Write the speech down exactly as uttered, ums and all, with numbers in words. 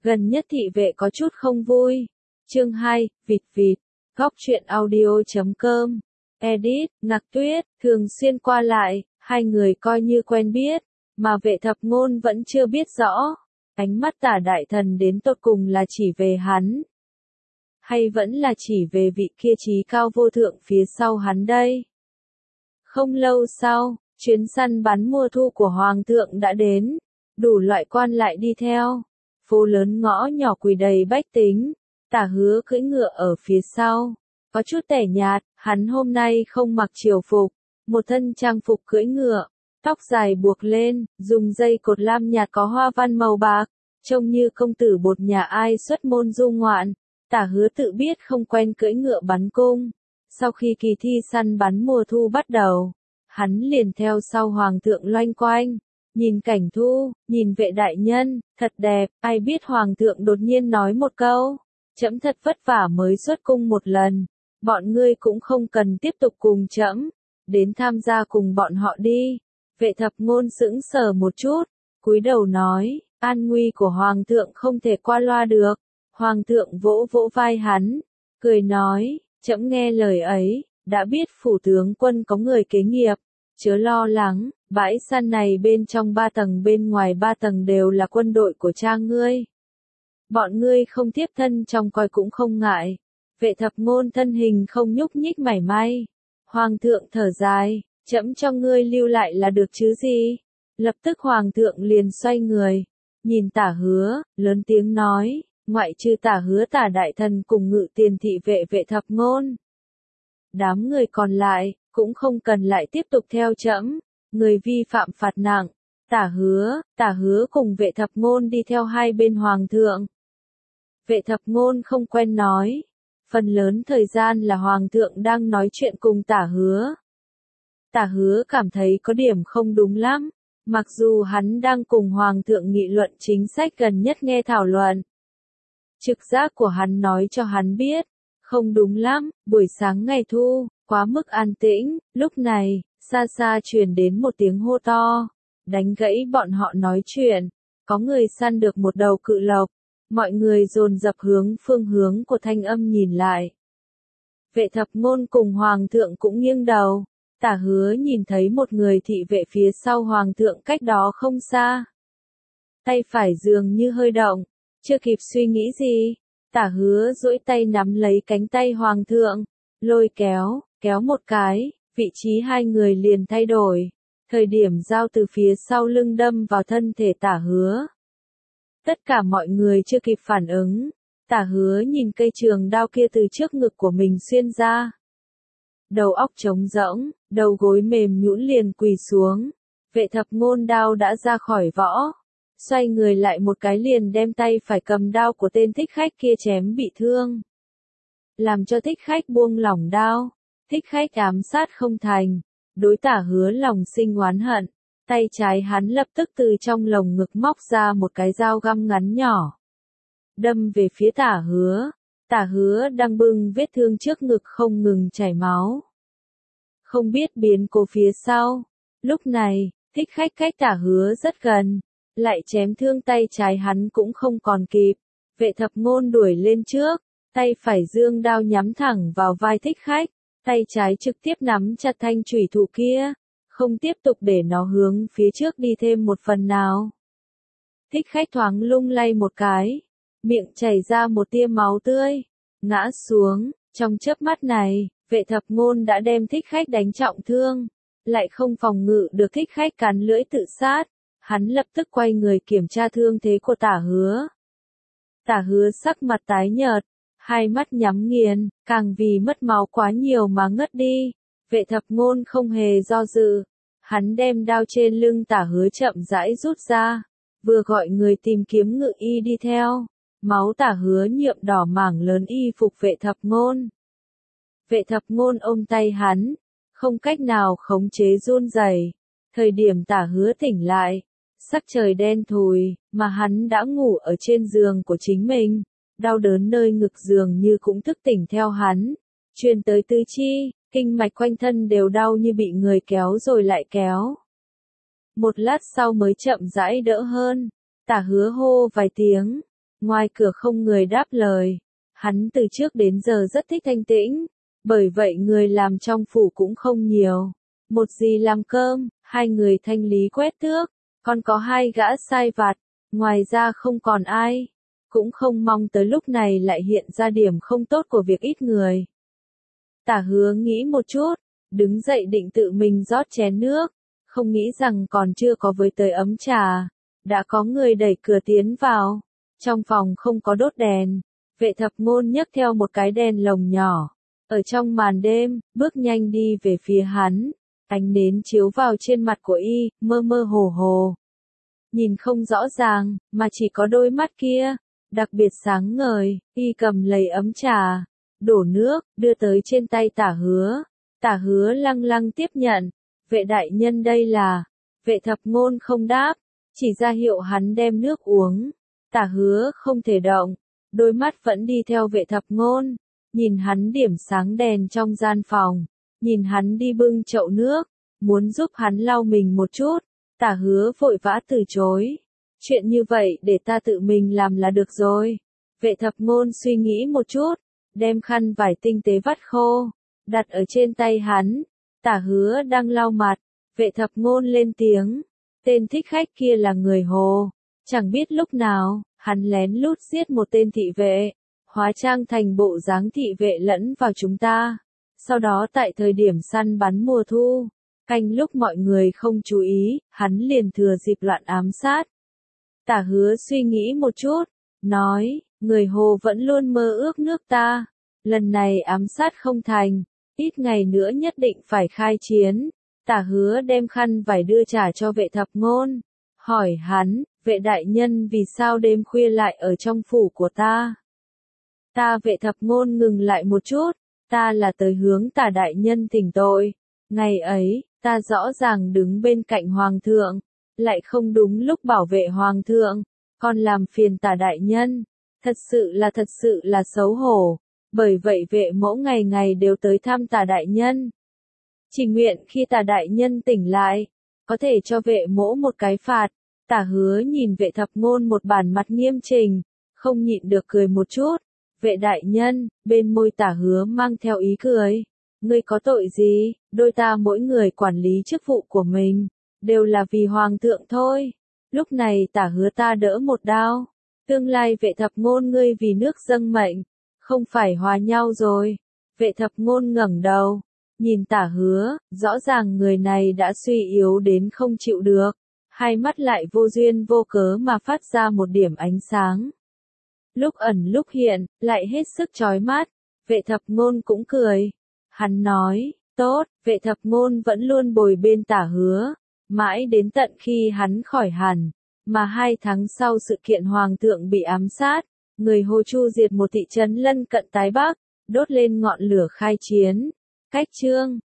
Gần nhất thị vệ có chút không vui. Chương hai, vịt vịt. Góc truyện audio chấm com. Edit, Ngạc Tuyết, thường xuyên qua lại, hai người coi như quen biết, mà Vệ Thập Ngôn vẫn chưa biết rõ. Ánh mắt Tả đại thần đến tột cùng là chỉ về hắn, hay vẫn là chỉ về vị kia trí cao vô thượng phía sau hắn đây? Không lâu sau, chuyến săn bắn mùa thu của Hoàng thượng đã đến, đủ loại quan lại đi theo. Phố lớn ngõ nhỏ quỳ đầy bách tính, Tả Hứa cưỡi ngựa ở phía sau, có chút tẻ nhạt, hắn hôm nay không mặc triều phục, một thân trang phục cưỡi ngựa, tóc dài buộc lên, dùng dây cột lam nhạt có hoa văn màu bạc, trông như công tử bột nhà ai xuất môn du ngoạn. Tả Hứa tự biết không quen cưỡi ngựa bắn cung. Sau khi kỳ thi săn bắn mùa thu bắt đầu, hắn liền theo sau Hoàng thượng loanh quanh, nhìn cảnh thu, nhìn Vệ đại nhân, thật đẹp. Ai biết Hoàng thượng đột nhiên nói một câu, trẫm thật vất vả mới xuất cung một lần, bọn ngươi cũng không cần tiếp tục cùng trẫm, đến tham gia cùng bọn họ đi. Vệ Thập Ngôn sững sờ một chút, cúi đầu nói, an nguy của Hoàng thượng không thể qua loa được. Hoàng thượng vỗ vỗ vai hắn, cười nói, trẫm nghe lời ấy, đã biết phủ tướng quân có người kế nghiệp, chớ lo lắng, bãi săn này bên trong ba tầng bên ngoài ba tầng đều là quân đội của cha ngươi. Bọn ngươi không tiếp thân trong coi cũng không ngại. Vệ Thập Ngôn thân hình không nhúc nhích mảy may. Hoàng thượng thở dài, trẫm cho ngươi lưu lại là được chứ gì? Lập tức Hoàng thượng liền xoay người, nhìn Tả Hứa, lớn tiếng nói, ngoại trừ Tả Hứa Tả đại thần cùng ngự tiền thị vệ Vệ Thập Ngôn, đám người còn lại cũng không cần lại tiếp tục theo trẫm, người vi phạm phạt nặng. Tả Hứa, Tả Hứa cùng Vệ Thập Ngôn đi theo hai bên Hoàng thượng. Vệ Thập Ngôn không quen nói, phần lớn thời gian là Hoàng thượng đang nói chuyện cùng Tả Hứa. Tả Hứa cảm thấy có điểm không đúng lắm, mặc dù hắn đang cùng Hoàng thượng nghị luận chính sách gần nhất nghe thảo luận. Trực giác của hắn nói cho hắn biết, không đúng lắm. Buổi sáng ngày thu, quá mức an tĩnh, lúc này, xa xa truyền đến một tiếng hô to, đánh gãy bọn họ nói chuyện. Có người săn được một đầu cự lộc, mọi người dồn dập hướng phương hướng của thanh âm nhìn lại. Vệ Thập Ngôn cùng Hoàng thượng cũng nghiêng đầu. Tả Hứa nhìn thấy một người thị vệ phía sau Hoàng thượng cách đó không xa. Tay phải dường như hơi động, chưa kịp suy nghĩ gì, Tả Hứa duỗi tay nắm lấy cánh tay Hoàng thượng, lôi kéo, kéo một cái, vị trí hai người liền thay đổi. Thời điểm dao từ phía sau lưng đâm vào thân thể Tả Hứa. Tất cả mọi người chưa kịp phản ứng, Tả Hứa nhìn cây trường đao kia từ trước ngực của mình xuyên ra. Đầu óc trống rỗng, đầu gối mềm nhũn liền quỳ xuống. Vệ Thập Ngôn đao đã ra khỏi vỏ, xoay người lại một cái liền đem tay phải cầm đao của tên thích khách kia chém bị thương, làm cho thích khách buông lỏng đao. Thích khách ám sát không thành, đối Tả Hứa lòng sinh oán hận, tay trái hắn lập tức từ trong lồng ngực móc ra một cái dao găm ngắn nhỏ, đâm về phía Tả Hứa. Tả Hứa đang bưng vết thương trước ngực không ngừng chảy máu, không biết biến cố phía sau. Lúc này, thích khách cách Tả Hứa rất gần, lại chém thương tay trái hắn cũng không còn kịp. Vệ Thập Ngôn đuổi lên trước, tay phải giương đao nhắm thẳng vào vai thích khách, tay trái trực tiếp nắm chặt thanh chủy thủ kia, không tiếp tục để nó hướng phía trước đi thêm một phần nào. Thích khách thoáng lung lay một cái, miệng chảy ra một tia máu tươi, ngã xuống. Trong chớp mắt này, Vệ Thập Ngôn đã đem thích khách đánh trọng thương, lại không phòng ngự được thích khách cắn lưỡi tự sát. Hắn lập tức quay người kiểm tra thương thế của Tả Hứa. Tả Hứa sắc mặt tái nhợt, hai mắt nhắm nghiền, càng vì mất máu quá nhiều mà ngất đi. Vệ Thập Ngôn không hề do dự, hắn đem đao trên lưng Tả Hứa chậm rãi rút ra, vừa gọi người tìm kiếm ngự y đi theo. Máu Tả Hứa nhuộm đỏ mảng lớn y phục Vệ Thập Ngôn. Vệ Thập Ngôn ôm tay hắn, không cách nào khống chế run rẩy. Thời điểm Tả Hứa tỉnh lại, sắc trời đen thùi, mà hắn đã ngủ ở trên giường của chính mình. Đau đớn nơi ngực dường như cũng thức tỉnh theo hắn, truyền tới tứ chi, kinh mạch quanh thân đều đau như bị người kéo rồi lại kéo. Một lát sau mới chậm rãi đỡ hơn. Tả Hứa hô vài tiếng, Ngoài cửa không người đáp lời. Hắn từ trước đến giờ rất thích thanh tĩnh, bởi vậy người làm trong phủ cũng không nhiều. Một dì làm cơm, hai người thanh lý quét tước, còn có hai gã sai vặt, ngoài ra không còn ai. Cũng không mong tới lúc này lại hiện ra điểm không tốt của việc ít người. Tả Hứa nghĩ một chút, đứng dậy định tự mình rót chén nước, không nghĩ rằng còn chưa có với tới ấm trà, đã có người đẩy cửa tiến vào. Trong phòng không có đốt đèn, Vệ Thập Ngôn nhấc theo một cái đèn lồng nhỏ, ở trong màn đêm, bước nhanh đi về phía hắn, ánh nến chiếu vào trên mặt của y, mơ mơ hồ hồ. Nhìn không rõ ràng, mà chỉ có đôi mắt kia, đặc biệt sáng ngời, y cầm lấy ấm trà, đổ nước, đưa tới trên tay Tả Hứa. Tả Hứa lăng lăng tiếp nhận, vệ đại nhân đây là, Vệ Thập Ngôn không đáp, chỉ ra hiệu hắn đem nước uống. Tả Hứa không thể động, đôi mắt vẫn đi theo Vệ Thập Ngôn, nhìn hắn điểm sáng đèn trong gian phòng, nhìn hắn đi bưng chậu nước, muốn giúp hắn lau mình một chút. Tả Hứa vội vã từ chối, chuyện như vậy để ta tự mình làm là được rồi. Vệ Thập Ngôn suy nghĩ một chút, đem khăn vải tinh tế vắt khô, đặt ở trên tay hắn. Tả Hứa đang lau mặt, Vệ Thập Ngôn lên tiếng, tên thích khách kia là người Hồ, chẳng biết lúc nào, hắn lén lút giết một tên thị vệ, hóa trang thành bộ dáng thị vệ lẫn vào chúng ta. Sau đó tại thời điểm săn bắn mùa thu, canh lúc mọi người không chú ý, hắn liền thừa dịp loạn ám sát. Tả Hứa suy nghĩ một chút, nói, người Hồ vẫn luôn mơ ước nước ta, lần này ám sát không thành, ít ngày nữa nhất định phải khai chiến. Tả Hứa đem khăn vải đưa trả cho Vệ Thập Ngôn, hỏi hắn, vệ đại nhân vì sao đêm khuya lại ở trong phủ của ta? Ta Vệ Thập Ngôn ngừng lại một chút, ta là tới hướng Tả đại nhân thỉnh tội. Ngày ấy, ta rõ ràng đứng bên cạnh hoàng thượng, lại không đúng lúc bảo vệ hoàng thượng, còn làm phiền Tả đại nhân, thật sự là thật sự là xấu hổ. Bởi vậy vệ mẫu ngày ngày đều tới thăm Tả đại nhân. Chỉ nguyện khi Tả đại nhân tỉnh lại, có thể cho vệ mẫu một cái phạt. Tả Hứa nhìn Vệ Thập Ngôn một bản mặt nghiêm chỉnh, không nhịn được cười một chút. Vệ đại nhân, bên môi Tả Hứa mang theo ý cười. Ngươi có tội gì, đôi ta mỗi người quản lý chức vụ của mình, đều là vì hoàng thượng thôi. Lúc này Tả Hứa ta đỡ một đao, tương lai Vệ Thập Ngôn ngươi vì nước dâng mệnh, không phải hòa nhau rồi. Vệ Thập Ngôn ngẩng đầu, nhìn Tả Hứa, rõ ràng người này đã suy yếu đến không chịu được, hai mắt lại vô duyên vô cớ mà phát ra một điểm ánh sáng. Lúc ẩn lúc hiện, lại hết sức chói mắt. Vệ Thập Ngôn cũng cười. Hắn nói, tốt, Vệ Thập Ngôn vẫn luôn bồi bên Tả Hứa, mãi đến tận khi hắn khỏi hẳn, mà hai tháng sau sự kiện hoàng thượng bị ám sát, người Hồ Chu diệt một thị trấn lân cận Tái Bắc, đốt lên ngọn lửa khai chiến. Cách chương